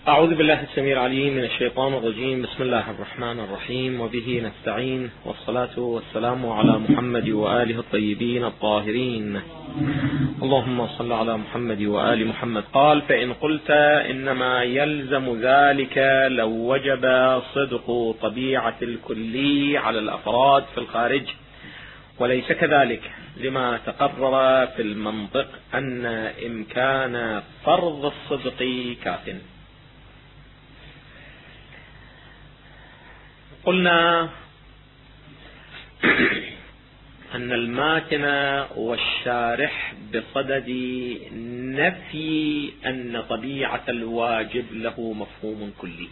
أعوذ بالله السميع العليم من الشيطان الرجيم. بسم الله الرحمن الرحيم، وبه نستعين، والصلاة والسلام على محمد وآله الطيبين الطاهرين. اللهم صل على محمد وآل محمد. قال: فإن قلت إنما يلزم ذلك لو وجب صدق طبيعة الكلي على الأفراد في الخارج، وليس كذلك، لما تقرر في المنطق أن إمكان فرض الصدق كاف. قلنا أن الماتن والشارح بصدد نفي أن طبيعة الواجب له مفهوم كلي،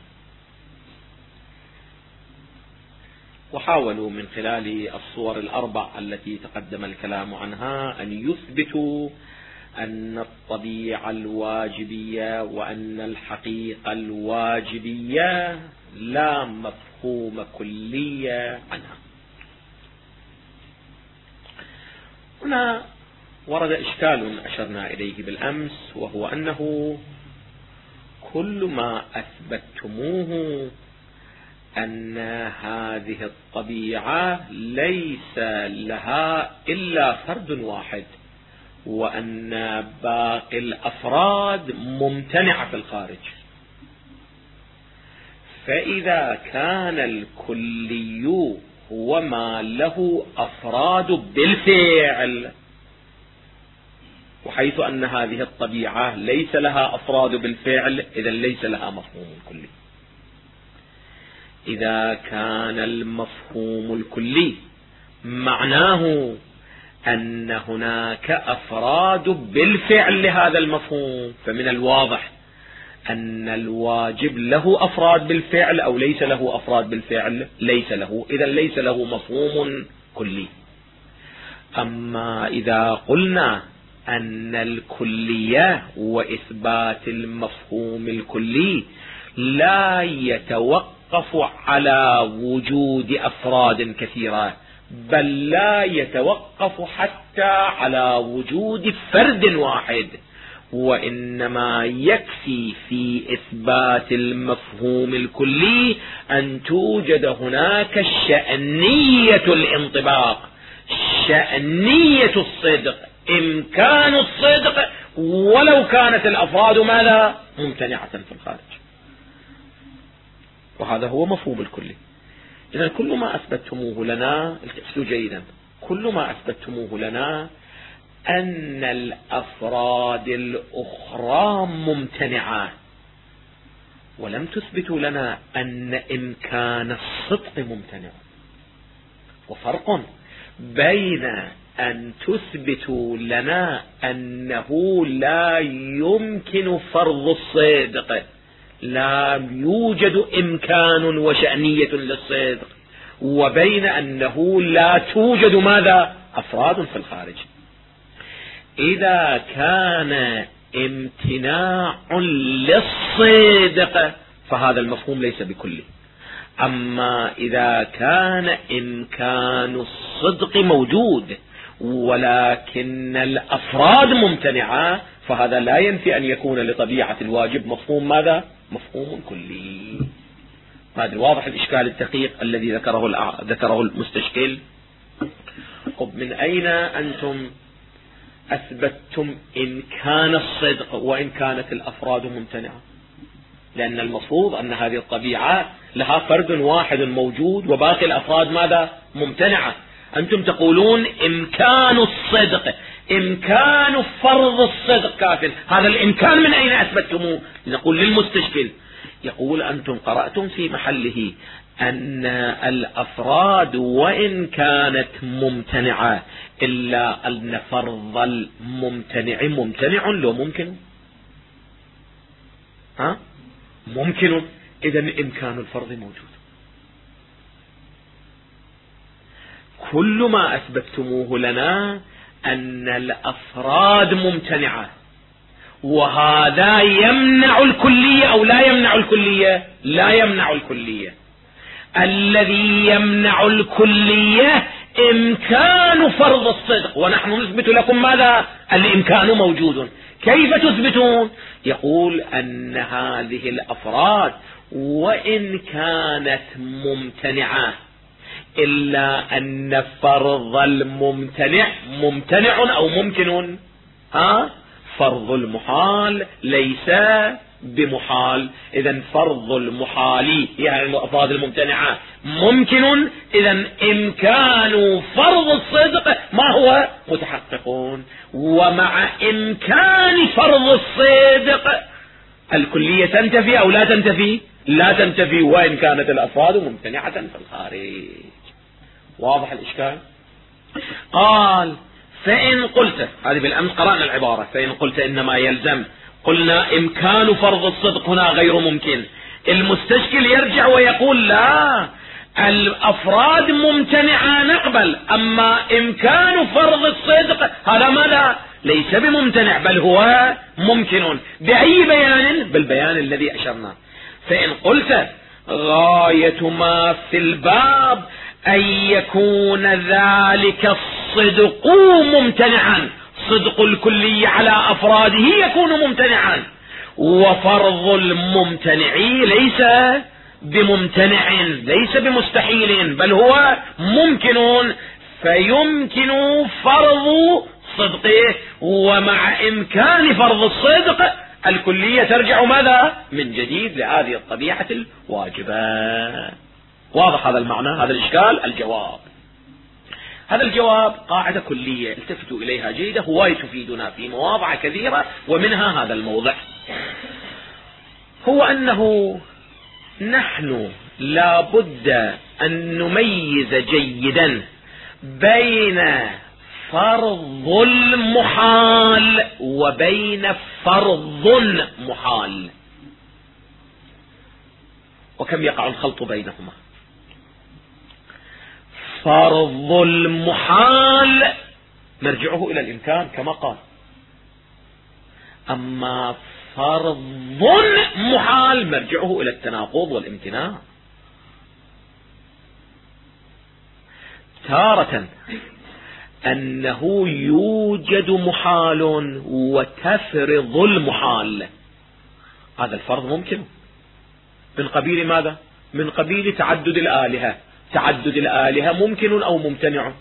وحاولوا من خلال الصور الأربع التي تقدم الكلام عنها أن يثبتوا أن الطبيعة الواجبية وأن الحقيقة الواجبية لا مفهوم كلية عنها. هنا ورد إشكال أشرنا إليه بالأمس، وهو أنه كل ما أثبتتموه أن هذه الطبيعة ليس لها إلا فرد واحد، وأن باقي الأفراد ممتنعة في الخارج، فإذا كان الكلي هو ما له أفراد بالفعل، وحيث أن هذه الطبيعة ليس لها أفراد بالفعل، إذن ليس لها مفهوم كلي. إذا كان المفهوم الكلي معناه أن هناك أفراد بالفعل لهذا المفهوم، فمن الواضح أن الواجب له أفراد بالفعل أو ليس له أفراد بالفعل؟ ليس له، إذن ليس له مفهوم كلي. أما إذا قلنا أن الكلية وإثبات المفهوم الكلي لا يتوقف على وجود أفراد كثيرة، بل لا يتوقف حتى على وجود فرد واحد، وإنما يكفي في إثبات المفهوم الكلي أن توجد هناك شأنية الانطباق، شأنية الصدق، إمكان الصدق، ولو كانت الأفراد ماذا؟ ممتنعة في الخارج. وهذا هو مفهوم الكلي. إذن كل ما أثبتموه لنا، التفسوا جيدا، كل ما أثبتموه لنا أن الأفراد الأخرى ممتنعة، ولم تثبتوا لنا أن إمكان الصدق ممتنع. وفرق بين أن تثبتوا لنا أنه لا يمكن فرض الصدق، لا يوجد إمكان وشأنية للصدق، وبين أنه لا توجد ماذا؟ أفراد في الخارج. إذا كان امتناع للصدق فهذا المفهوم ليس بكلي. أما إذا كان إمكان الصدق موجود ولكن الأفراد ممتنعة، فهذا لا ينفي أن يكون لطبيعة الواجب مفهوم ماذا؟ مفهوم كلي. هذا واضح الإشكال الدقيق الذي ذكره المستشكل. طب من أين أنتم أثبتتم إمكان الصدق وإن كانت الأفراد ممتنعة؟ لأن المفروض أن هذه الطبيعة لها فرد واحد موجود وباقي الأفراد ماذا؟ ممتنعة. أنتم تقولون إمكان الصدق، إمكان فرض الصدق كافٍ. هذا الإمكان من أين أثبتتموه؟ نقول للمستشكل، يقول أنتم قرأتم في محله أن الأفراد وإن كانت ممتنعة إلا أن فرض الممتنع ممتنع، لو ممكن ممكن، إذن إمكان الفرض موجود. كل ما أثبتتموه لنا أن الأفراد ممتنعة، وهذا يمنع الكلية أو لا يمنع الكلية؟ لا يمنع الكلية. الذي يمنع الكلية إمكان فرض الصدق، ونحن نثبت لكم ماذا؟ الإمكان موجود. كيف تثبتون؟ يقول أن هذه الأفراد وإن كانت ممتنعة إلا أن فرض الممتنع ممتنع أو ممكن. فرض المحال ليس بمحال، إذن فرض المحال يعني الأفراد الممتنعة ممكن، إذن إمكان فرض الصدق ما هو متحققون. ومع إمكان فرض الصدق الكلية تنتفي أو لا تنتفي؟ لا تنتفي، وإن كانت الأفراد ممتنعة في الخارج. واضح الإشكال؟ قال فإن قلت، هذه بالأمس قرأنا العبارة، فإن قلت إنما يلزم، قلنا إمكان فرض الصدق هنا غير ممكن. المستشكل يرجع ويقول لا، الأفراد ممتنعة نقبل، أما إمكان فرض الصدق هذا ماذا؟ ليس بممتنع بل هو ممكن. بأي بيان؟ بالبيان الذي أشرنا. فإن قلت غاية ما في الباب أن يكون ذلك الصدق ممتنعا، صدق الكلي على أفراده يكون ممتنعا، وفرض الممتنع ليس بممتنع، ليس بمستحيل بل هو ممكن، فيمكن فرض صدقه. ومع إمكان فرض الصدق الكلية ترجع ماذا؟ من جديد لهذه الطبيعة الواجبة. واضح هذا المعنى؟ هذا الإشكال؟ الجواب، هذا الجواب قاعدة كلية التفتوا إليها جيدة، هو تفيدنا في مواضع كثيرة، ومنها هذا الموضع، هو أنه نحن لا بد أن نميز جيدا بين فرض المحال وبين فرض محال، وكم يقع الخلط بينهما. فرض المحال مرجعه إلى الإمكان كما قال، أما فرض محال مرجعه إلى التناقض والامتناع. تارة أنه يوجد محال وتفرض المحال، هذا الفرض ممكن من قبيل ماذا؟ من قبيل تعدد الآلهة. تعدد الآلهة ممكن أو ممتنع؟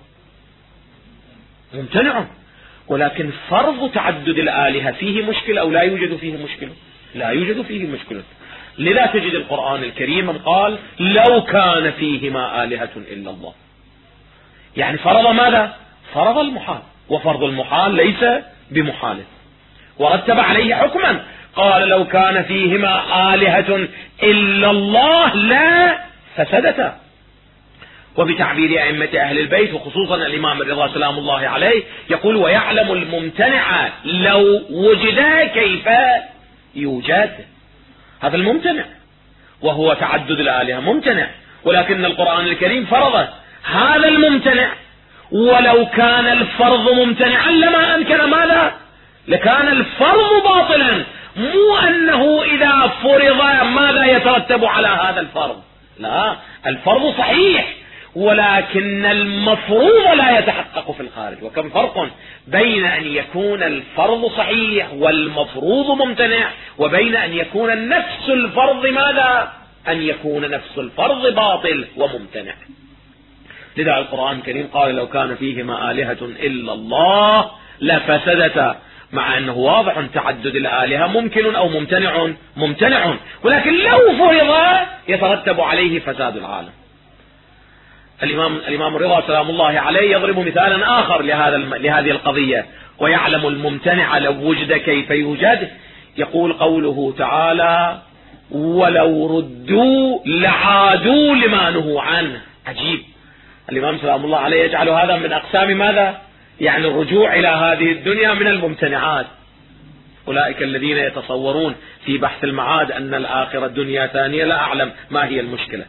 ممتنع، ولكن فرض تعدد الآلهة فيه مشكلة أو لا يوجد فيه مشكلة؟ لا يوجد فيه مشكلة. لذا تجد القرآن الكريم قال لو كان فيهما آلهة إلا الله، يعني فرض ماذا؟ فرض المحال، وفرض المحال ليس بمحال، ورتب عليه حكما، قال لو كان فيهما آلهة إلا الله لا فسدتا. وبتعبير أئمة أهل البيت وخصوصا الإمام الرضا سلام الله عليه يقول ويعلم الممتنع لو وجد كيف يوجد. هذا الممتنع وهو تعدد الآلهة ممتنع، ولكن القرآن الكريم فرض هذا الممتنع، ولو كان الفرض ممتنعا لما أمكن ماذا؟ لكان الفرض باطلا، مو أنه إذا فرض ماذا يترتب على هذا الفرض، لا، الفرض صحيح ولكن المفروض لا يتحقق في الخارج. وكم فرق بين أن يكون الفرض صحيح والمفروض ممتنع، وبين أن يكون نفس الفرض ماذا؟ أن يكون نفس الفرض باطل وممتنع. لذا القرآن الكريم قال لو كان فيهما آلهة إلا الله لفسدتا، مع أنه واضح تعدد الآلهة ممكن أو ممتنع؟ ممتنع، ولكن لو فرض يترتب عليه فساد العالم. الإمام الرضا سلام الله عليه يضرب مثالا آخر لهذه القضية، ويعلم الممتنع لو وجد كيف يوجد. يقول قوله تعالى ولو ردوا لعادوا لما نهوا عنه. عجيب، الإمام سلام الله عليه يجعل هذا من أقسام ماذا؟ يعني الرجوع إلى هذه الدنيا من الممتنعات. أولئك الذين يتصورون في بحث المعاد أن الآخرة الدنيا ثانية، لا أعلم ما هي المشكلة.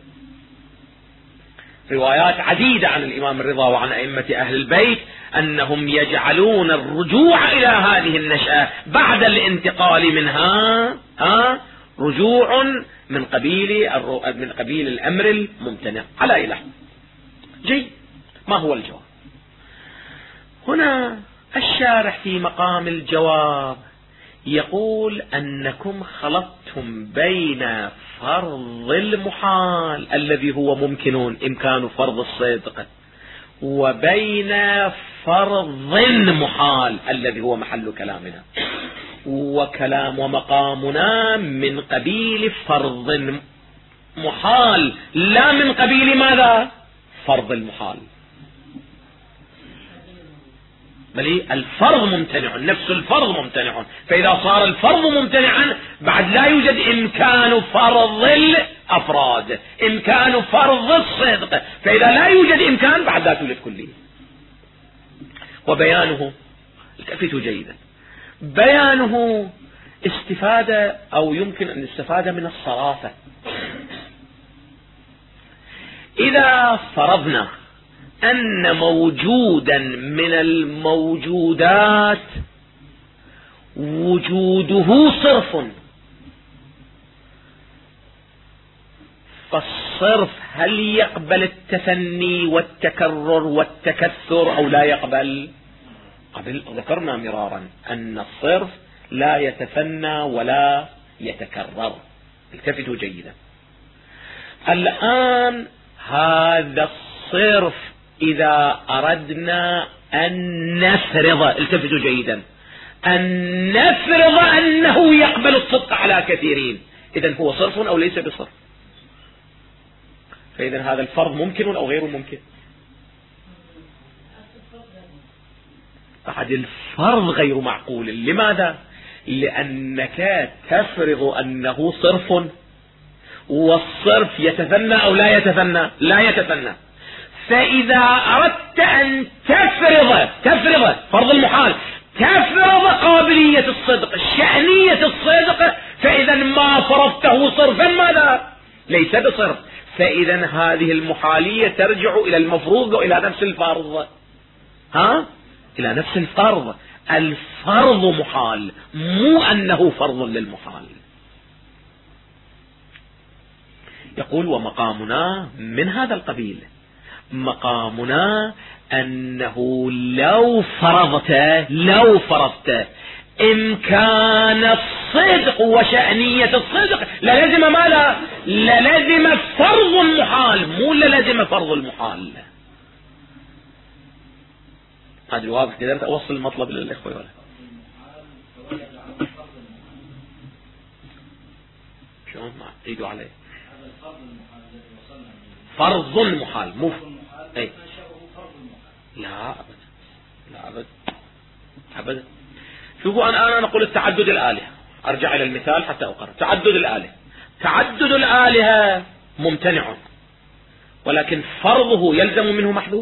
روايات عديدة عن الإمام الرضا وعن أئمة أهل البيت أنهم يجعلون الرجوع إلى هذه النشأة بعد الانتقال منها رجوع من قبيل الأمر الممتنع على إله. جيد، ما هو الجواب؟ هنا الشارح في مقام الجواب يقول أنكم خلطتم بين فرض المحال الذي هو ممكن إمكان فرض الصدق وبين فرض محال الذي هو محل كلامنا، ومقامنا من قبيل فرض محال لا من قبيل ماذا؟ فرض المحال. بل الفرض ممتنع، نفس الفرض ممتنع، فإذا صار الفرض ممتنعا بعد لا يوجد إمكان فرض الأفراد، إمكان فرض الصدق، فإذا لا يوجد إمكان بعد لا توجد كلية. وبيانه التفتوا جيدا، بيانه استفادة أو يمكن أن يستفاد من الصرافة. إذا فرضنا أن موجودا من الموجودات وجوده صرف، فالصرف هل يقبل التثني والتكرر والتكثر أو لا يقبل؟ قبل ذكرنا مرارا أن الصرف لا يتثنى ولا يتكرر. التفتوا جيدا. الآن هذا الصرف إذا أردنا أن نفرض، التفتوا جيدا، أن نفرض أنه يقبل الصدق على كثيرين، إذن هو صرف أو ليس بصرف؟ فإذن هذا الفرض ممكن أو غير ممكن؟ بعد الفرض غير معقول. لماذا؟ لأنك تفرض أنه صرف، والصرف يتثنى أو لا يتثنى؟ لا يتثنى. فإذا أردت أن تفرض فرض المحال، تفرض قابلية الصدق، شأنية الصدق، فإذا ما فرضته صرفا ماذا؟ ليس بصرف. فإذا هذه المحالية ترجع إلى المفروض وإلى نفس الفرض، إلى نفس الفرض. الفرض محال، مو أنه فرض للمحال. يقول ومقامنا من هذا القبيل، مقامنا أنه لو فرضت إمكان الصدق وشأنية الصدق للزم ماذا؟ للزم فرض المحال، مو للزم فرض المحال. هذا الواضح. قدرت أوصل المطلب للإخوة ولا شلون؟ ما عيدوا عليه. فرض المحال مو أي. لا أبدا، لا أبدا أبدا. شوفوا أنا أقول التعدد الآلهة، أرجع إلى المثال حتى أقرر. تعدد الآلهة ممتنع، ولكن فرضه يلزم منه محذور.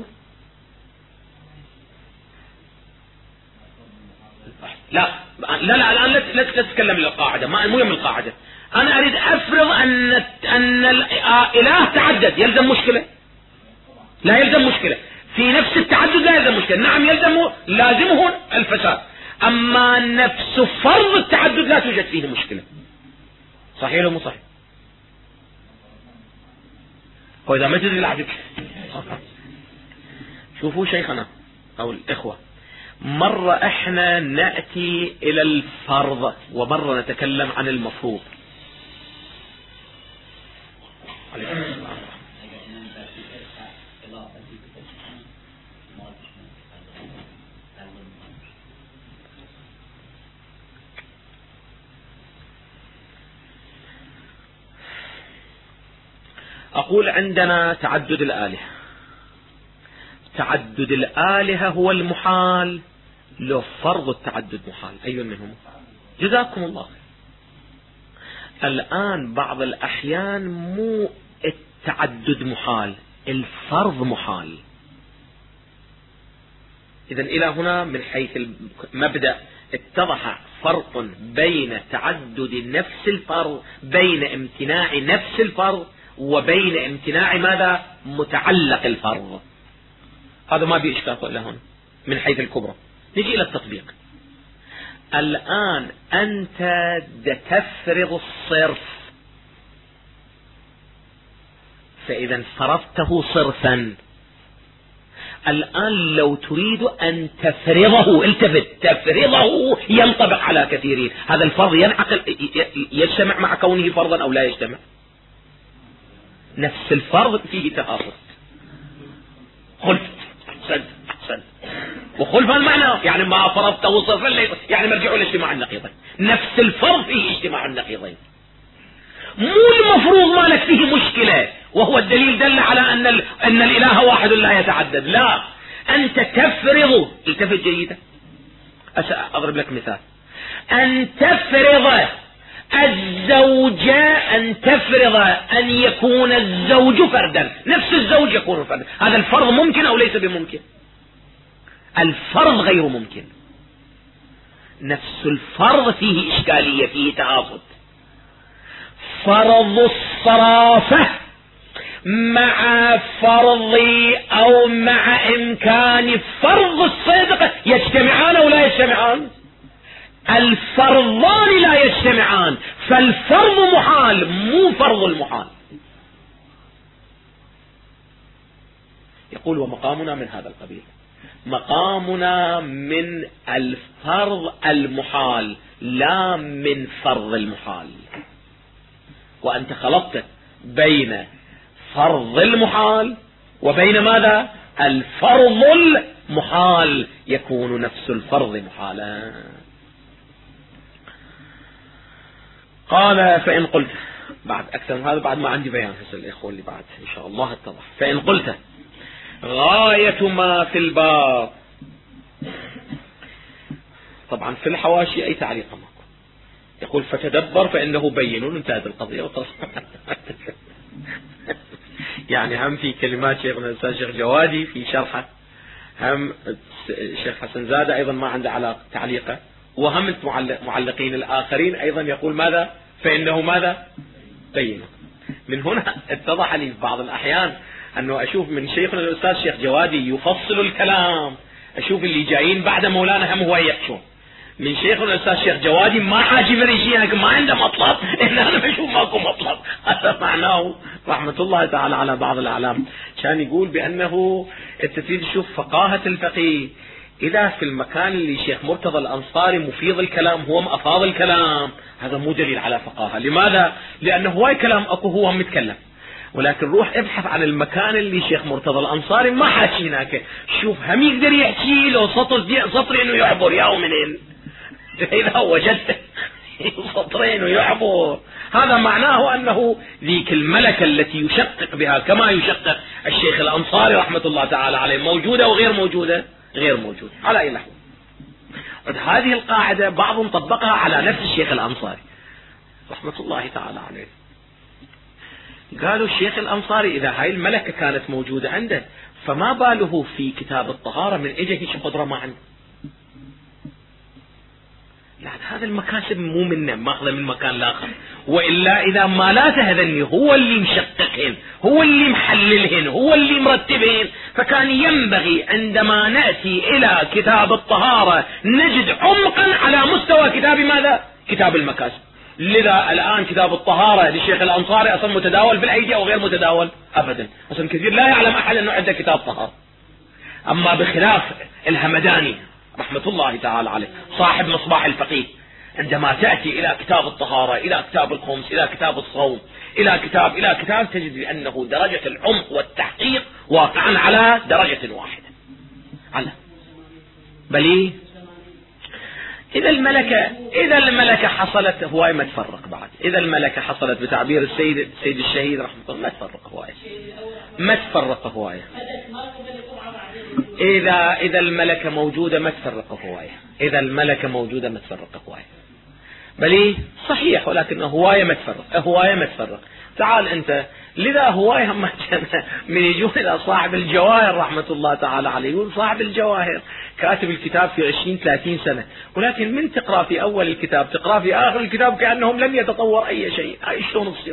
لا الآن لا تتكلم للقاعدة، مو يم القاعدة. أنا أريد أفرض أن الإله تعدد، يلزم مشكلة؟ لا يلزم مشكلة. في نفس التعدد لا يلزم مشكلة. نعم لازمه الفساد، أما نفس فرض التعدد لا توجد فيه مشكلة. صحيح ولا مو صحيح؟ وإذا ما تدري العجب. شوفوا شيخنا أو الإخوة، مرة احنا نأتي إلى الفرض ومرة نتكلم عن المفروض. أقول عندنا تعدد الآلهة. تعدد الآلهة هو المحال، لو فرض التعدد محال. أي منهم؟ جزاكم الله. الآن بعض الأحيان مو التعدد محال، الفرض محال. إذن إلى هنا من حيث المبدأ اتضح فرق بين تعدد نفس الفرض، بين امتناع نفس الفرض وبين امتناع ماذا؟ متعلق الفرض. هذا ما بإشكال إلى هنا من حيث الكبرى. نجي إلى التطبيق. الآن أنت تفرض الصرف، فإذا فرضته صرفا، الآن لو تريد أن تفرضه، التفت، تفرضه ينطبق على كثيرين. هذا الفرض ينعقل يجتمع مع كونه فرضا أو لا يجتمع؟ نفس الفرض فيه تخاصم. خلف أحسن وخلف المعنى يعني ما فرضته صفر، يعني مرجعوا لاجتماع النقيضين. نفس الفرض فيه اجتماع النقيضين. مو المفروض مالك فيه مشكلة وهو الدليل دل على أن الإله واحد لا يتعدد، لا، أنت تفرض. التفت جيدا، أضرب لك مثال. أن تفرض الزوجة، أن تفرض أن يكون الزوج فردا، نفس الزوج يكون فردا، هذا الفرض ممكن أو ليس بممكن؟ الفرض غير ممكن. نفس الفرض فيه إشكالية، فيه تعاضد. فرض الصرافة مع فرض أو مع إمكان فرض الصدق يجتمعان أو لا يجتمعان؟ الفرضان لا يجتمعان، فالفرض محال مو فرض المحال. يقول ومقامنا من هذا القبيل، مقامنا من الفرض المحال لا من فرض المحال. وأنت خلطت بين فرض المحال وبين ماذا؟ الفرض المحال، يكون نفس الفرض محالا. قال فإن قلت، بعد أكثر من هذا بعد ما عندي بيان هسه الإخوة اللي بعد إن شاء الله اتضح. فإن قلت غاية ما في الباب، طبعا في الحواشي أي تعليق ماكو، يقول فتدبر فإنه بين، انتهت القضية. يعني هم في كلمات شيخنا الأستاذ شيخ جوادي في شرحه، هم الشيخ حسن زادة أيضا ما عنده علاقة تعليقه، وهم المعلقين الآخرين أيضا يقول ماذا؟ فإنه ماذا؟ بين. من هنا اتضح لي في بعض الأحيان أنه أشوف من شيخنا الأستاذ شيخ جوادي يفصل الكلام، أشوف اللي جايين بعد مولانا هم هو يحشون. من شيخنا الأستاذ شيخ جوادي ما حاجبني شيء، لكن ما عنده مطلب، إن أنا بشوف ماكو مطلب. هذا معناه رحمة الله تعالى على بعض الأعلام، كان يقول بأنه أنت تريد تشوف فقاهة الفقيه، إذا في المكان اللي شيخ مرتضى الأنصاري مفيض الكلام هو أفاض الكلام، هذا مو دليل على فقاهة. لماذا؟ لأنه هواي كلام أكو هو متكلم، ولكن روح ابحث عن المكان اللي شيخ مرتضى الأنصاري ما حاكي هناك، شوف هم يقدر يحكي له سطر إنه يعبر يا منين. إذا وجدت سطرين ويعبر، هذا معناه أنه ذيك الملكة التي يشقق بها كما يشقق الشيخ الأنصاري رحمة الله تعالى عليه موجودة وغير موجودة؟ غير موجودة. على أي نحو. هذه القاعدة بعضهم طبقها على نفس الشيخ الأنصاري رحمة الله تعالى عليه. قالوا الشيخ الأنصاري إذا هاي الملكة كانت موجودة عنده، فما باله في كتاب الطهارة من إجه هيك قدرة ما عنده؟ يعني هذا المكاسب مو منه، ماخذه من مكان آخر. وإلا إذا ما لا تهذني هو اللي مشققهن، هو اللي محللهن، هو اللي مرتبهن، فكان ينبغي عندما نأتي إلى كتاب الطهارة نجد عمقا على مستوى كتاب ماذا؟ كتاب المكاسب. لذا الآن كتاب الطهارة للشيخ الأنصاري أصلا متداول في الأيدي أو غير متداول؟ أبدا، أصلا كثير لا يعلم أحد أنه عنده كتاب طهارة. أما بخلاف الهمداني رحمة الله تعالى عليه صاحب مصباح الفقيه، عندما تأتي إلى كتاب الطهارة، إلى كتاب الخمس، إلى كتاب الصوم، إلى كتاب تجد بأنه درجة العمق والتحقيق واقعا على درجة واحدة. على بلي إذا الملكة حصلت هواي ما تفرق بعد. إذا الملكة حصلت بتعبير السيد الشهيد رحمه الله ما تفرق هواي، ما تفرق هواي. إذا الملكة موجودة ما تفرق هواي، إذا الملكة موجودة ما تفرق هواي. بلي صحيح، ولكن هواية ما تفرق. تعال أنت، لذا هواي هم من يجون إلى صاحب الجواهر رحمة الله تعالى عليه، يقول صاحب الجواهر كاتب الكتاب في 20-30 سنة، ولكن من تقرأ في أول الكتاب تقرأ في آخر الكتاب كأنهم لم يتطور أي شيء. هاي شلون تصير؟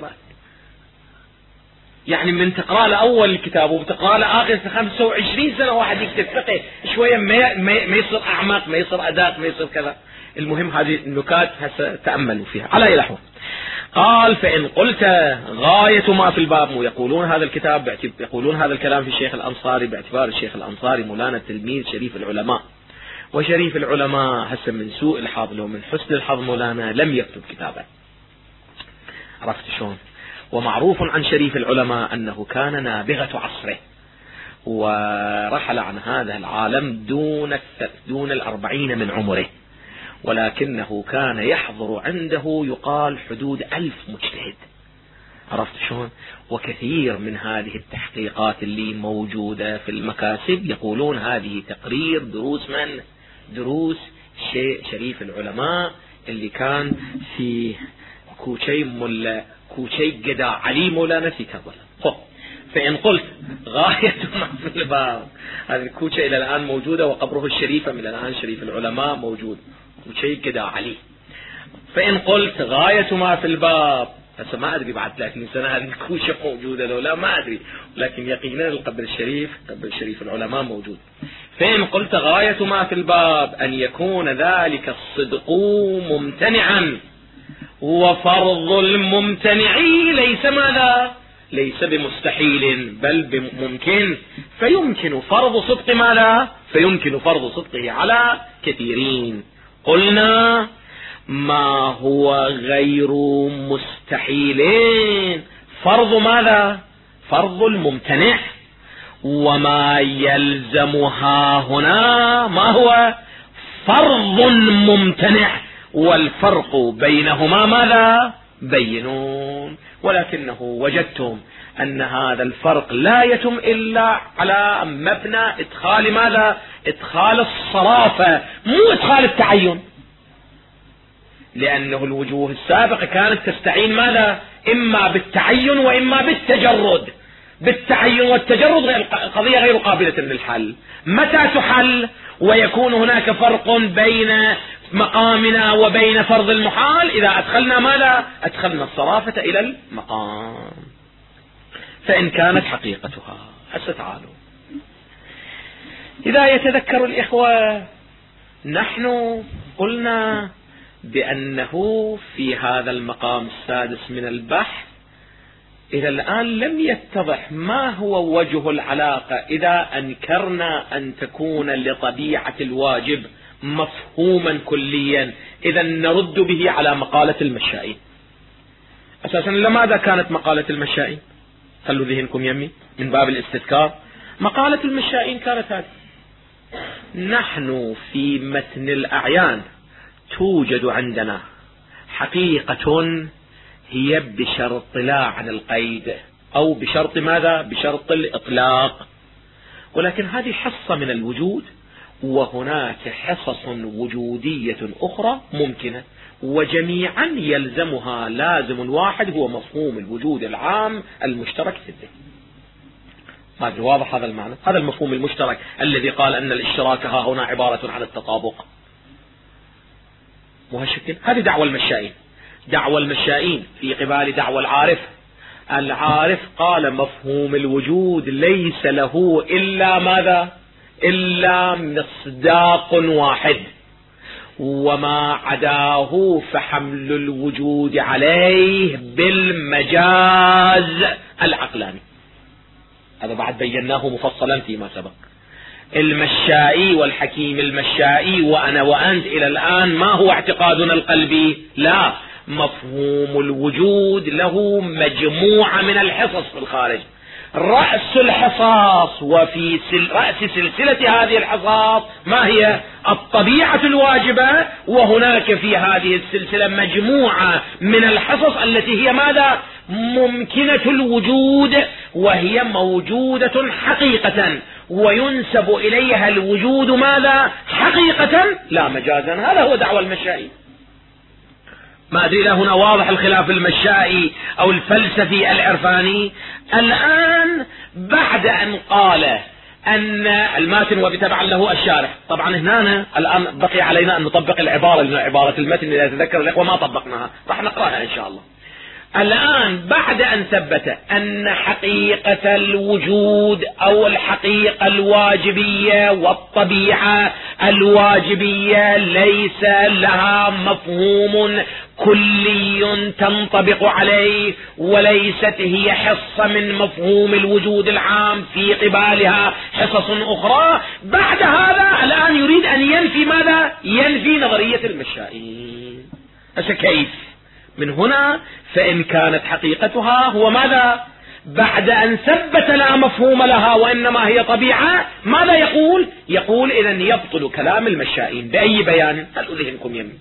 يعني من تقرأ لأول الكتاب وبتقرأ لآخر 25 سنة واحد يكتب فقه شوية ما يصير أعمق، ما يصير أداء، ما يصير كذا. المهم هذه النكات هسه تأملوا فيها. على أي نحو قال فإن قلت غاية ما في الباب، يقولون هذا الكتاب، يقولون هذا الكلام في الشيخ الأنصاري باعتبار الشيخ الأنصاري مولانا تلميذ شريف العلماء، وشريف العلماء هسه من سوء الحظ ومن حسن الحظ مولانا لم يكتب كتابا. عرفت شلون؟ ومعروف عن شريف العلماء أنه كان نابغة عصره، ورحل عن هذا العالم دون 40 من عمره، ولكنه كان يحضر عنده يقال حدود 1000 مجتهد. عرفت شلون؟ وكثير من هذه التحقيقات اللي موجودة في المكاسب يقولون هذه تقرير دروس شريف العلماء اللي كان في كوشي قدا علي مولانا في كربلاء. فإن قلت غاية ما في الباب، هذه الكوشة إلى الآن موجودة وقبره الشريفة من الآن شريف العلماء موجود، كوشي قدا علي. فإن قلت غاية ما في الباب، هسه ما أدري بعد 30 سنة هذه الكوشة موجودة لو لا ما أدري، لكن يقينا القبر الشريف العلماء موجود. فإن قلت غاية ما في الباب أن يكون ذلك الصدق ممتنعا، وفرض الممتنع ليس بمستحيل بل بممكن، فيمكن فرض صدقه على كثيرين. قلنا ما هو غير مستحيلين؟ فرض ماذا؟ فرض الممتنع. وما يلزمها هنا ما هو؟ فرض ممتنع، والفرق بينهما ماذا؟ بينون. ولكنه وجدتم أن هذا الفرق لا يتم إلا على مبنى إدخال ماذا؟ إدخال الصرافة، مو إدخال التعين، لأنه الوجوه السابقة كانت تستعين ماذا؟ إما بالتعين وإما بالتجرد. بالتعين والتجرد قضية غير قابلة للحل. متى تحل ويكون هناك فرق بين مقامنا وبين فرض المحال؟ إذا أدخلنا ماذا؟ أدخلنا الصرافة إلى المقام. فإن كانت حقيقتها، هسه تعالوا إذا يتذكر الإخوة، نحن قلنا بأنه في هذا المقام السادس من البحث إلى الآن لم يتضح ما هو وجه العلاقة إذا أنكرنا أن تكون لطبيعة الواجب مفهوما كليا، إذا نرد به على مقالة المشائين. أساسا لماذا كانت مقالة المشائين؟ خلوا ذهنكم يمي من باب الاستذكار. مقالة المشائين كانت هذه: نحن في متن الأعيان توجد عندنا حقيقة هي بشرط لا عن القيد، أو بشرط ماذا؟ بشرط الإطلاق، ولكن هذه حصة من الوجود، وهناك حصص وجودية أخرى ممكنة، وجميعا يلزمها لازم واحد هو مفهوم الوجود العام المشترك في الذهن. ما أدري واضح هذا المعنى؟ هذا المفهوم المشترك الذي قال أن الاشتراك ها هنا عبارة عن التطابق. وهالشكل هذه دعوة المشائين. دعوة المشائين في قبال دعوة العارف. العارف قال مفهوم الوجود ليس له إلا ماذا؟ إلا مصداق واحد، وما عداه فحمل الوجود عليه بالمجاز العقلاني. هذا بعد بيناه مفصلا فيما سبق. المشائي والحكيم المشائي وأنا وأنت إلى الآن ما هو اعتقادنا القلبي؟ لا، مفهوم الوجود له مجموعة من الحصص في الخارج. رأس الحصاص وفي رأس سلسلة هذه الحصاص ما هي؟ الطبيعة الواجبة، وهناك في هذه السلسلة مجموعة من الحصص التي هي ماذا؟ ممكنة الوجود، وهي موجودة حقيقة، وينسب إليها الوجود ماذا؟ حقيقة لا مجازا. هذا هو دعوة المشائي. ما أدري إذا هنا واضح الخلاف المشائي أو الفلسفي العرفاني. الآن بعد أن قال أن الماتن وبتبع له الشارح، طبعا هنا الآن بقي علينا أن نطبق العبارة، لأن عبارة المتن إذا تذكر الإخوة ما طبقناها، راح نقرأها إن شاء الله. الآن بعد أن ثبت أن حقيقة الوجود أو الحقيقة الواجبية والطبيعة الواجبية ليس لها مفهوم كلي تنطبق عليه وليست هي حصة من مفهوم الوجود العام في قبالها حصص أخرى. بعد هذا الآن يريد أن ينفي ماذا؟ ينفي نظرية المشائين. كيف؟ من هنا فإن كانت حقيقتها هو ماذا؟ بعد أن ثبت لا مفهوم لها وإنما هي طبيعة، ماذا يقول؟ يقول إذن يبطل كلام المشائين. بأي بيان؟ هل أذهنكم يمين؟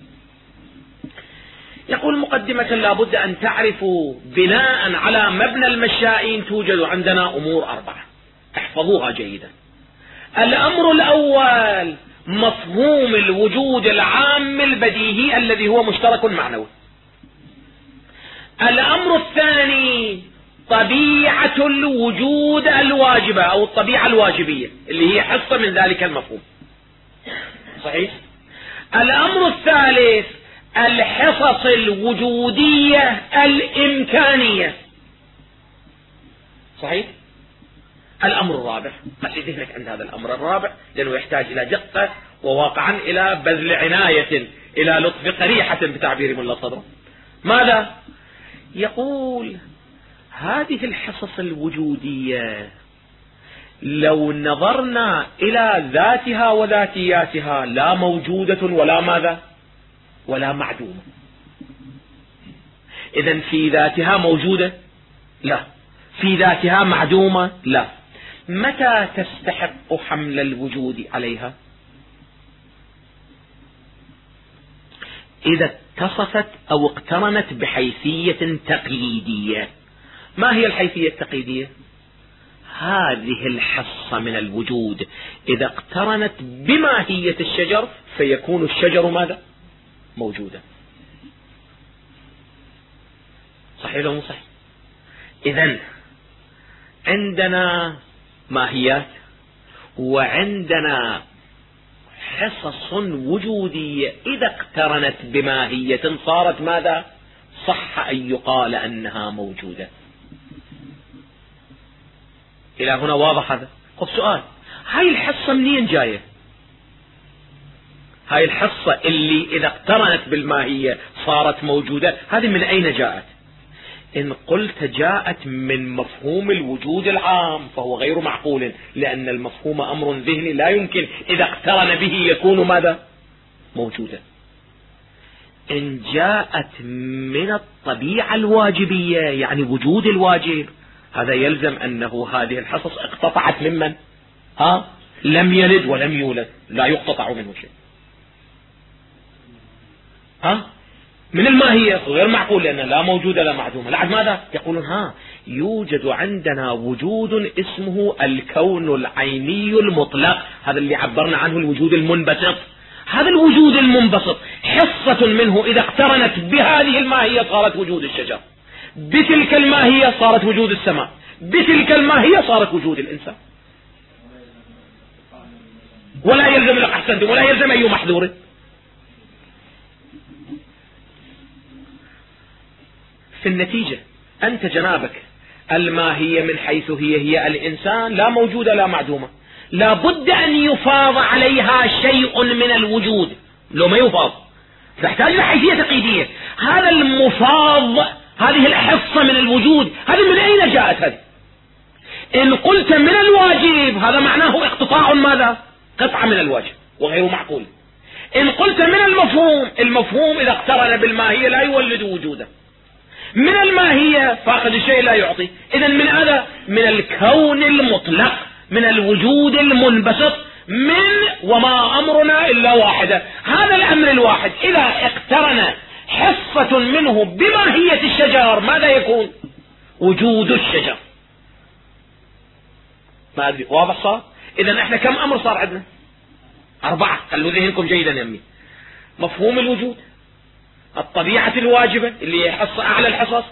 يقول مقدمة لابد أن تعرفوا بناء على مبنى المشائين توجد عندنا أمور 4 احفظوها جيدا. الأمر الأول مفهوم الوجود العام البديهي الذي هو مشترك معنوي. الأمر الثاني طبيعة الوجود الواجبة أو الطبيعة الواجبية اللي هي حصة من ذلك المفهوم. صحيح؟ الأمر الثالث الحصص الوجودية الإمكانية. صحيح؟ الأمر الرابع، خلي ذهنك عند هذا الأمر الرابع لأنه يحتاج إلى دقة وواقعا إلى بذل عناية إلى لطف قريحة بتعبير ملا صدر. ماذا؟ يقول هذه الحصص الوجودية لو نظرنا إلى ذاتها وذاتياتها لا موجودة ولا ماذا؟ ولا معدومة. إذن في ذاتها موجودة؟ لا. في ذاتها معدومة؟ لا. متى تستحق حمل الوجود عليها؟ إذا اتصفت أو اقترنت بحيثية تقليدية. ما هي الحيثية التقليدية؟ هذه الحصة من الوجود إذا اقترنت بماهية الشجر فيكون الشجر ماذا؟ موجودا. صحيح ولا مو صحيح؟ إذن عندنا ماهيات وعندنا حصص وجودية إذا اقترنت بماهية صارت ماذا؟ صح أن يقال أنها موجودة. إلى هنا واضح هذا؟ خب سؤال، هاي الحصة منين جاية؟ هاي الحصة اللي إذا اقترنت بالماهية صارت موجودة، هذه من أين جاءت؟ إن قلت جاءت من مفهوم الوجود العام فهو غير معقول، لأن المفهوم أمر ذهني لا يمكن إذا اقترن به يكون ماذا؟ موجودا. إن جاءت من الطبيعة الواجبية يعني وجود الواجب، هذا يلزم أنه هذه الحصص اقتطعت ممن؟ لم يلد ولم يولد، لا يقتطع منه شيء. من الماهية غير معقول لأن لا موجودة لا معدومة. لعد ماذا يقولون؟ يوجد عندنا وجود اسمه الكون العيني المطلق، هذا اللي عبرنا عنه الوجود المنبسط. هذا الوجود المنبسط حصة منه إذا اقترنت بهذه الماهية صارت وجود الشجر، بتلك الماهية صارت وجود السماء، بتلك الماهية صارت وجود الإنسان. ولا يلزم لك أحسنتم ولا يلزم أي محذور. في النتيجة أنت جنابك الماهية من حيث هي الإنسان لا موجودة لا معدومة، لا بد أن يفاض عليها شيء من الوجود. لو ما يفاض تحتاج إلى حيثية تقييدية. هذا المفاض، هذه الحصة من الوجود، هذه من أين جاءت؟ هذه إن قلت من الواجب هذا معناه اقتطاع ماذا؟ قطعة من الواجب وغير معقول. إن قلت من المفهوم، المفهوم إذا اقترن بالماهية لا يولد وجودا. من الماهية فاقد الشيء لا يعطي. إذن من هذا من الكون المطلق، من الوجود المنبسط، من وما أمرنا إلا واحدة. هذا الأمر الواحد إذا اقترن حصة منه بماهية الشجر ماذا يكون؟ وجود الشجر. ما أدري واضح صار؟ إذن احنا كم أمر صار عندنا؟ 4. خلوا ذهنكم جيدا يمي. مفهوم الوجود، الطبيعة الواجبة اللي هي حصة أعلى الحصص،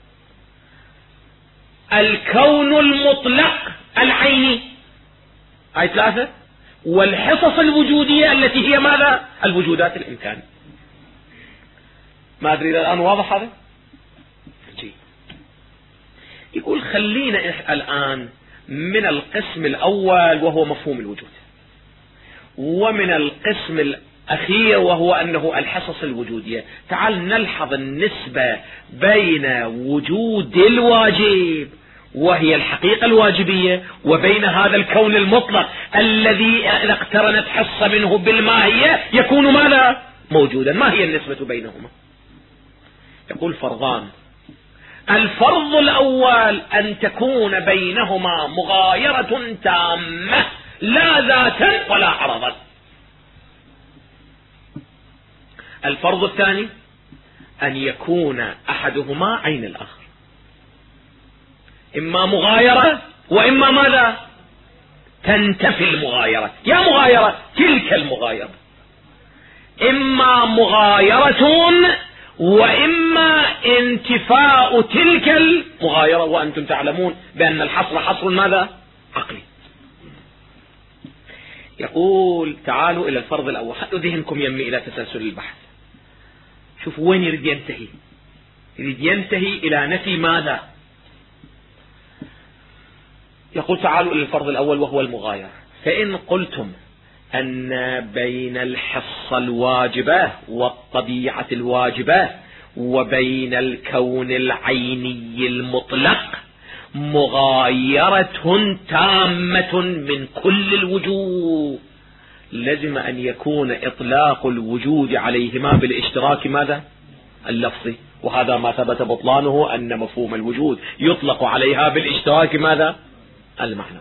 الكون المطلق العيني هاي 3، والحصص الوجودية التي هي ماذا؟ الوجودات الإمكانية. ما أدري الآن واضح هذا؟ جيد. يقول خلينا الآن من القسم الأول وهو مفهوم الوجود، ومن القسم أخير، وهو أنه الحصص الوجودية. تعال نلحظ النسبة بين وجود الواجب وهي الحقيقة الواجبية وبين هذا الكون المطلق الذي إذا اقترنت حصة منه بالماهية يكون ماذا؟ موجودا. ما هي النسبة بينهما؟ يقول فرضان. الفرض الأول أن تكون بينهما مغايرة تامة لا ذاتا ولا عرضا. الفرض الثاني أن يكون أحدهما عين الآخر، إما مغايرة وإما ماذا؟ تنتفي المغايرة. يا مغايرة تلك المغايرة، إما مغايرة وإما انتفاء تلك المغايرة، وأنتم تعلمون بأن الحصر حصر ماذا؟ عقلي. يقول تعالوا إلى الفرض الأول، خلوا ذهنكم يمي إلى تسلسل البحث. شوفوا وين يريد ينتهي. يريد ينتهي إلى نفي ماذا؟ يقول تعالوا إلى الفرض الأول وهو المغايرة. فإن قلتم أن بين الحصة الواجبة والطبيعة الواجبة وبين الكون العيني المطلق مغايرة تامة من كل الوجوه، لزم أن يكون إطلاق الوجود عليهما بالاشتراك ماذا؟ اللفظي. وهذا ما ثبت بطلانه، أن مفهوم الوجود يطلق عليها بالاشتراك ماذا؟ المعنوي.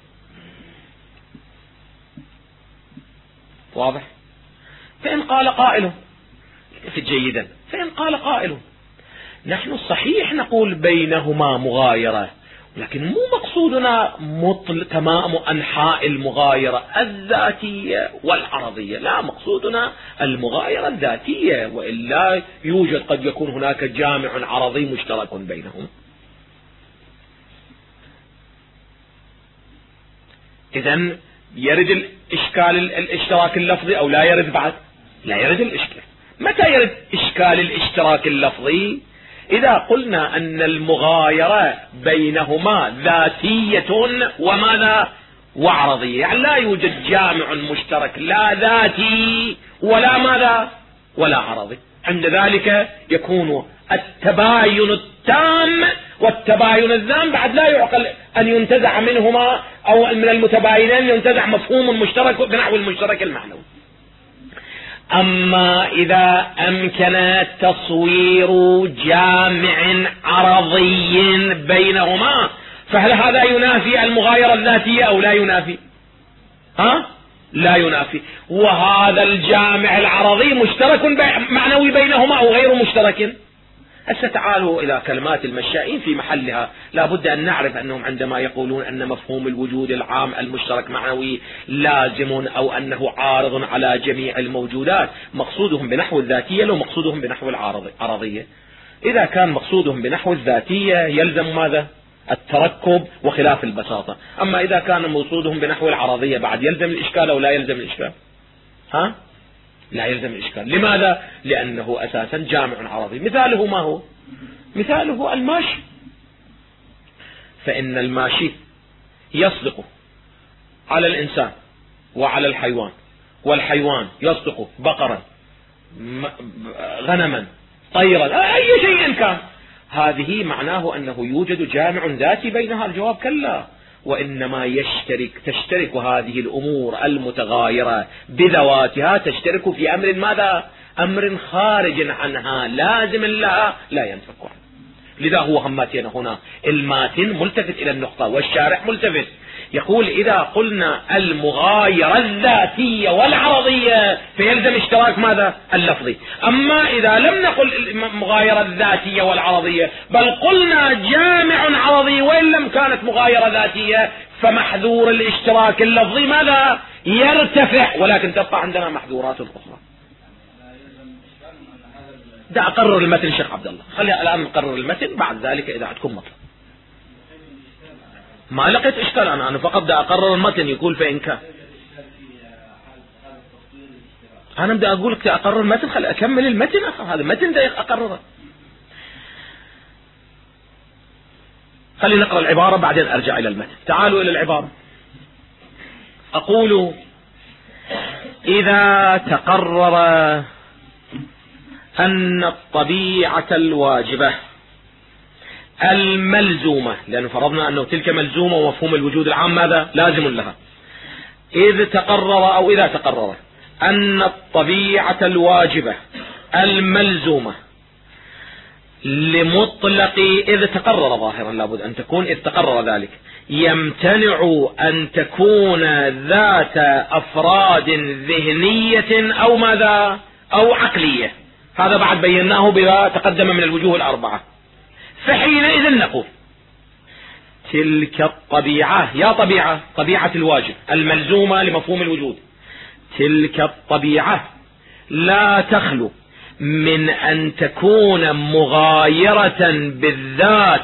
واضح؟ فإن قال قائل، جيدا، فإن قال قائل نحن صحيح نقول بينهما مغايرة، لكن مو مقصودنا تمام أنحاء المغايرة الذاتية والعرضية، لا، مقصودنا المغايرة الذاتية، وإلا يوجد قد يكون هناك جامع عرضي مشترك بينهم. إذن يرد الإشكال الاشتراك اللفظي أو لا يرد؟ بعد لا يرد الإشكال. متى يرد إشكال الاشتراك اللفظي؟ إذا قلنا أن المغايرة بينهما ذاتية وماذا؟ وعرضية، يعني لا يوجد جامع مشترك لا ذاتي ولا ماذا؟ ولا عرضي. عند ذلك يكون التباين التام والتباين الذام بعد لا يعقل أن ينتزع منهما أو من المتباينين ينتزع مفهوم مشترك بنحو المشترك المعنوي. أما إذا أمكن تصوير جامع عرضي بينهما فهل هذا ينافي المغايرة الذاتية أو لا ينافي؟ لا ينافي. وهذا الجامع العرضي مشترك معنوي بينهما أو غير مشترك؟ هسه تعالوا إلى كلمات المشائين في محلها. لا بد أن نعرف أنهم عندما يقولون أن مفهوم الوجود العام المشترك معنوي لازم أو أنه عارض على جميع الموجودات، مقصودهم بنحو الذاتية لو مقصودهم بنحو العرضية. إذا كان مقصودهم بنحو الذاتية يلزم ماذا؟ التركب وخلاف البساطة. أما إذا كان مقصودهم بنحو العرضية بعد يلزم الإشكال أو لا يلزم الإشكال؟ لا يلزم الإشكال. لماذا؟ لأنه أساسا جامع عرضي. مثاله ما هو؟ مثاله الماشي. فإن الماشي يصدق على الإنسان وعلى الحيوان، والحيوان يصدق بقرا غنما طيرا أي شيء كان. هذه معناه أنه يوجد جامع ذاتي بينها؟ الجواب كلا، وإنما تشترك هذه الأمور المتغايرة بذواتها، تشترك في أمر ماذا؟ أمر خارج عنها لازم لها لا ينفك عنه. لذا هو هماتنا هنا الماتن ملتفت إلى النقطة والشارح ملتفت. يقول إذا قلنا المغايرة الذاتية والعرضية فيلزم اشتراك ماذا؟ اللفظي. أما إذا لم نقل المغايرة الذاتية والعرضية بل قلنا جامع عرضي وإن لم كانت مغايرة ذاتية فمحذور الاشتراك اللفظي ماذا؟ يرتفع، ولكن تبقى عندنا محذورات أخرى. دا أقرر المتن شيخ عبد الله، خلينا الآن نقرر المتن، بعد ذلك إذا عندكم مطلب. ما لقيت إشكال، أنا فقط دا أقرر المتن. يقول فإن كان أنا بدي أقول لك أقرر المتن، خلي أكمل المتن. هذا المتن دا أقرره. خلي نقرأ العبارة بعدين أرجع إلى المتن. تعالوا إلى العبارة. أقول إذا تقرر أن الطبيعة الواجبة الملزومة، لأن فرضنا أنه تلك ملزومة ومفهوم الوجود العام ماذا لازم لها، إذا تقرر أن الطبيعة الواجبة الملزومة لمطلق، إذا تقرر ظاهرا لابد أن تكون، إذ تقرر ذلك يمتنع أن تكون ذات أفراد ذهنية أو ماذا أو عقلية. هذا بعد بيناه بما تقدم من الوجوه الأربعة. فحينئذ نقول تلك الطبيعة، يا طبيعة الواجب الملزومة لمفهوم الوجود، تلك الطبيعة لا تخلو من أن تكون مغايرة بالذات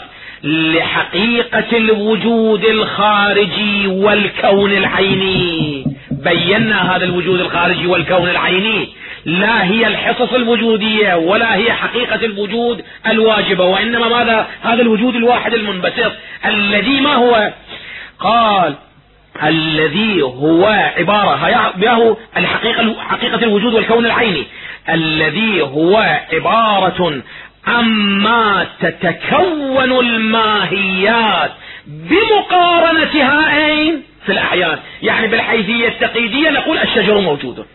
لحقيقة الوجود الخارجي والكون العيني. بينا هذا الوجود الخارجي والكون العيني لا هي الحصص الوجودية ولا هي حقيقة الوجود الواجبة، وإنما ماذا؟ هذا الوجود الواحد المنبسط الذي ما هو؟ قال الذي هو عبارة به حقيقة الوجود والكون العيني، الذي هو عبارة عما تتكون الماهيات بمقارنتها أين؟ في الأعيان. يعني بالحيثية التقليدية نقول الشجر موجود،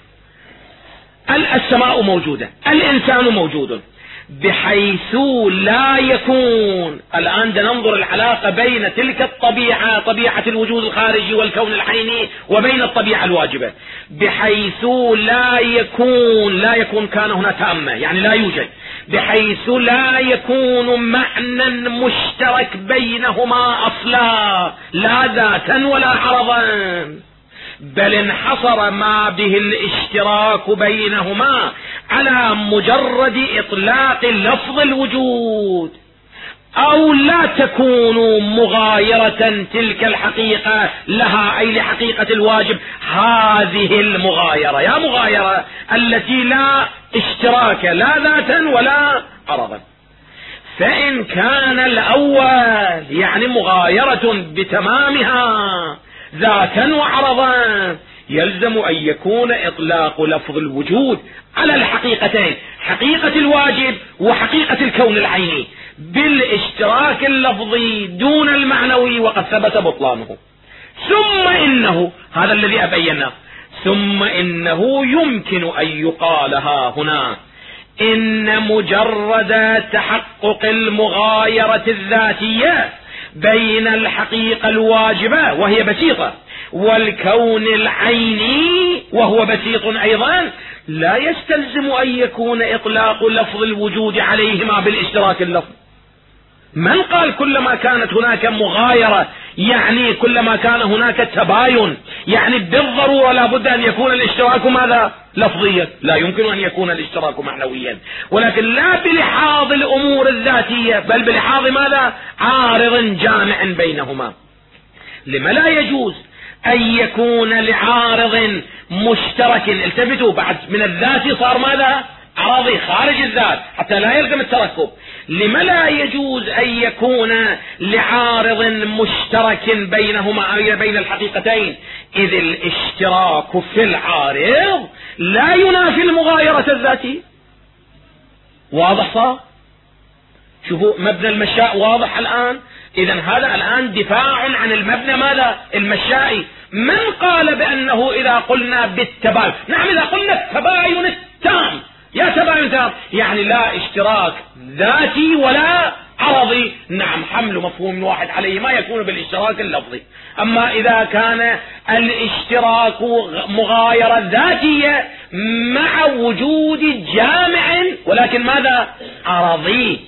السماء موجودة، الإنسان موجود، بحيث لا يكون الآن ننظر العلاقة بين تلك الطبيعة، طبيعة الوجود الخارجي والكون العيني، وبين الطبيعة الواجبة، بحيث لا يكون كان هنا تامة، يعني لا يوجد، بحيث لا يكون معنى مشترك بينهما أصلا لا ذاتا ولا عرضا، بل انحصر ما به الاشتراك بينهما على مجرد إطلاق لفظ الوجود، أو لا تكون مغايرة تلك الحقيقة لها، أي لحقيقة الواجب هذه المغايرة، يا مغايرة التي لا اشتراك لا ذاتا ولا عرضا. فإن كان الأول يعني مغايرة بتمامها ذاتا وعرضا، يلزم أن يكون إطلاق لفظ الوجود على الحقيقتين، حقيقة الواجب وحقيقة الكون العيني، بالاشتراك اللفظي دون المعنوي، وقد ثبت بطلانه. ثم إنه، هذا الذي أبيناه، ثم إنه يمكن أن يقالها هنا إن مجرد تحقق المغايرة الذاتية بين الحقيقة الواجبة وهي بسيطة والكون العيني وهو بسيط أيضا، لا يستلزم أن يكون إطلاق لفظ الوجود عليهما بالاشتراك اللفظ. من قال كلما كانت هناك مغايرة يعني كلما كان هناك تباين يعني بالضرورة لا بد أن يكون الاشتراك ماذا؟ لفظيا. لا يمكن أن يكون الاشتراك معنويا، ولكن لا بلحاظ الأمور الذاتية بل بلحاظ ماذا؟ عارض جامع بينهما. لما لا يجوز أن يكون لعارض مشترك، التفتوا، بعد من الذات صار ماذا؟ عرضي خارج الذات حتى لا يلزم التركب. لما لا يجوز أن يكون لعارض مشترك بينهما أي بين الحقيقتين؟ إذ الاشتراك في العارض لا ينافي المغايرة الذاتية. واضح صار؟ شوفوا مبنى المشاء واضح الآن. إذا هذا الآن دفاع عن المبنى ماذا؟ المشائي. من قال بأنه إذا قلنا بالتباين، نعم إذا قلنا التباين التام، يا تباين تام يعني لا اشتراك ذاتي ولا عرضي، نعم حمل مفهوم واحد عليه ما يكون بالاشتراك اللفظي. أما إذا كان الاشتراك مغايرة ذاتية مع وجود جامع ولكن ماذا؟ عرضي.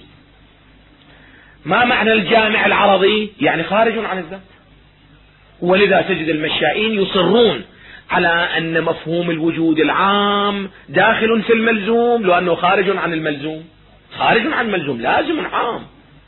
ما معنى الجامع العرضي؟ يعني خارج عن الذات. ولذا تجد المشائين يصرون على أن مفهوم الوجود العام داخل في الملزوم، لأنه خارج عن الملزوم، خارج عن الملزوم لازم عام.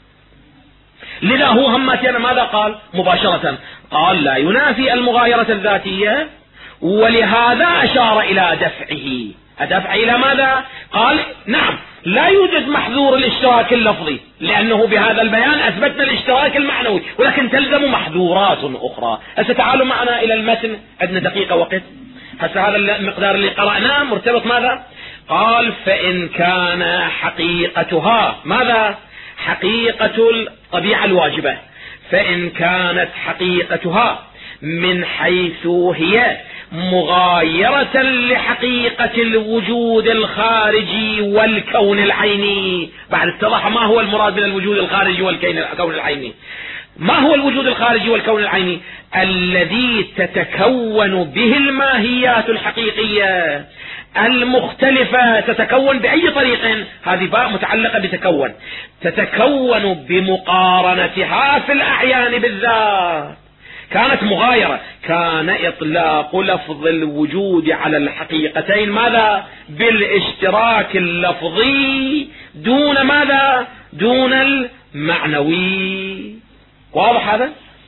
لذا هو همتنا ماذا قال مباشرة؟ قال لا ينافي المغايرة الذاتية، ولهذا أشار إلى دفعه. أدفع إلى ماذا؟ قال نعم لا يوجد محذور الاشتراك اللفظي، لأنه بهذا البيان أثبتنا الاشتراك المعنوي، ولكن تلزم محذورات أخرى. ستعالوا معنا إلى المتن، عندنا دقيقة وقت. هسه هذا المقدار اللي قرأناه مرتبط ماذا؟ قال فإن كان حقيقتها ماذا؟ حقيقة الطبيعة الواجبة، فإن كانت حقيقتها من حيث هي مغايرة لحقيقة الوجود الخارجي والكون العيني. بعد اتضح ما هو المراد من الوجود الخارجي والكون العيني. ما هو الوجود الخارجي والكون العيني؟ الذي تتكون به الماهيات الحقيقية المختلفة. تتكون بأي طريق؟ هذه باء متعلقة بتكون. تتكون بمقارنتها في الأعيان بالذات. كانت مغايرة، كان إطلاق لفظ الوجود على الحقيقتين ماذا؟ بالاشتراك اللفظي دون ماذا؟ دون المعنوي. واضح هذا؟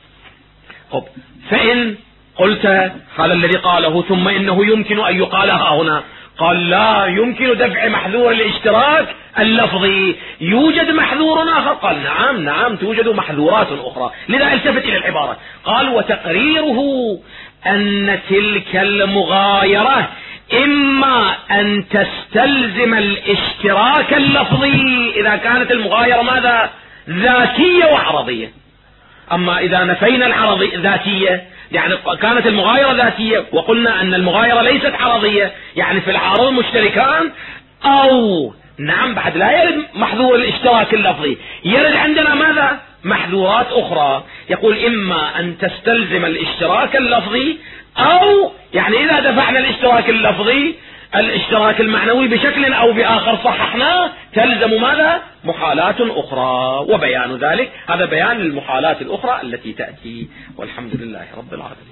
فإن قلت هذا الذي قاله ثم إنه يمكن أن يقالها هنا، قال لا يمكن دفع محذور الاشتراك اللفظي، يوجد محذور آخر. قال نعم توجد محذورات أخرى. لذا التفت إلى العبارة، قال وتقريره أن تلك المغايرة إما أن تستلزم الاشتراك اللفظي إذا كانت المغايرة ماذا؟ ذاتية وعرضية. أما إذا نفينا العرضية ذاتية، يعني كانت المغايرة ذاتية وقلنا أن المغايرة ليست عرضية، يعني في العرض مشتركان، أو نعم بعد لا يرد محذور الاشتراك اللفظي، يرد عندنا ماذا؟ محذورات أخرى. يقول إما أن تستلزم الاشتراك اللفظي، أو يعني إذا دفعنا الاشتراك اللفظي الاشتراك المعنوي بشكل أو بآخر صححناه، تلزم ماذا؟ محالات أخرى. وبيان ذلك هذا بيان المحالات الأخرى التي تأتي. والحمد لله رب العالمين.